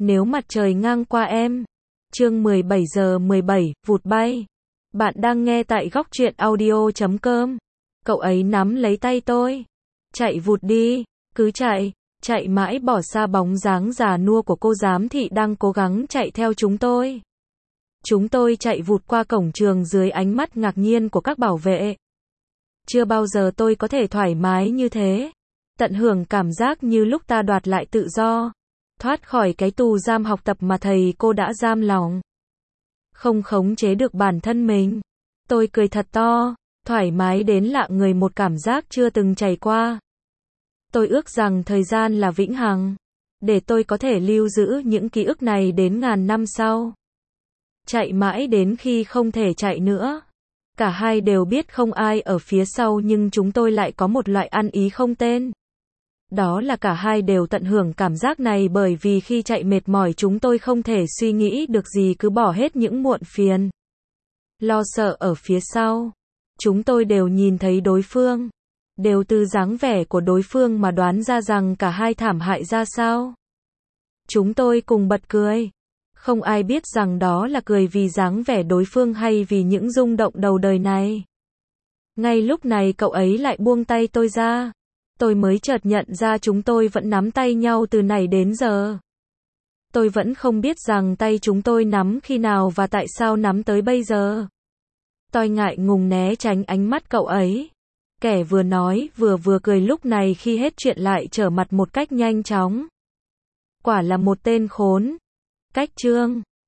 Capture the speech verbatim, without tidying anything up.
Nếu mặt trời ngang qua em. Chương mười bảy giờ mười bảy, vụt bay. Bạn đang nghe tại góc truyện audio chấm com. Cậu ấy nắm lấy tay tôi. Chạy vụt đi, cứ chạy, chạy mãi bỏ xa bóng dáng già nua của cô giám thị đang cố gắng chạy theo chúng tôi. Chúng tôi chạy vụt qua cổng trường dưới ánh mắt ngạc nhiên của các bảo vệ. Chưa bao giờ tôi có thể thoải mái như thế. Tận hưởng cảm giác như lúc ta đoạt lại tự do. Thoát khỏi cái tù giam học tập mà thầy cô đã giam lòng. Không khống chế được bản thân mình. Tôi cười thật to, thoải mái đến lạ người, một cảm giác chưa từng trải qua. Tôi ước rằng thời gian là vĩnh hằng, để tôi có thể lưu giữ những ký ức này đến ngàn năm sau. Chạy mãi đến khi không thể chạy nữa. Cả hai đều biết không ai ở phía sau, nhưng chúng tôi lại có một loại ăn ý không tên. Đó là cả hai đều tận hưởng cảm giác này, bởi vì khi chạy mệt mỏi chúng tôi không thể suy nghĩ được gì, cứ bỏ hết những muộn phiền, lo sợ ở phía sau. Chúng tôi đều nhìn thấy đối phương, đều từ dáng vẻ của đối phương mà đoán ra rằng cả hai thảm hại ra sao. Chúng tôi cùng bật cười. Không ai biết rằng đó là cười vì dáng vẻ đối phương hay vì những rung động đầu đời này. Ngay lúc này cậu ấy lại buông tay tôi ra. Tôi mới chợt nhận ra chúng tôi vẫn nắm tay nhau từ nãy đến giờ. Tôi vẫn không biết rằng tay chúng tôi nắm khi nào và tại sao nắm tới bây giờ. Tôi ngại ngùng né tránh ánh mắt cậu ấy. Kẻ vừa nói vừa vừa cười lúc này khi hết chuyện lại trở mặt một cách nhanh chóng. Quả là một tên khốn. Cách chương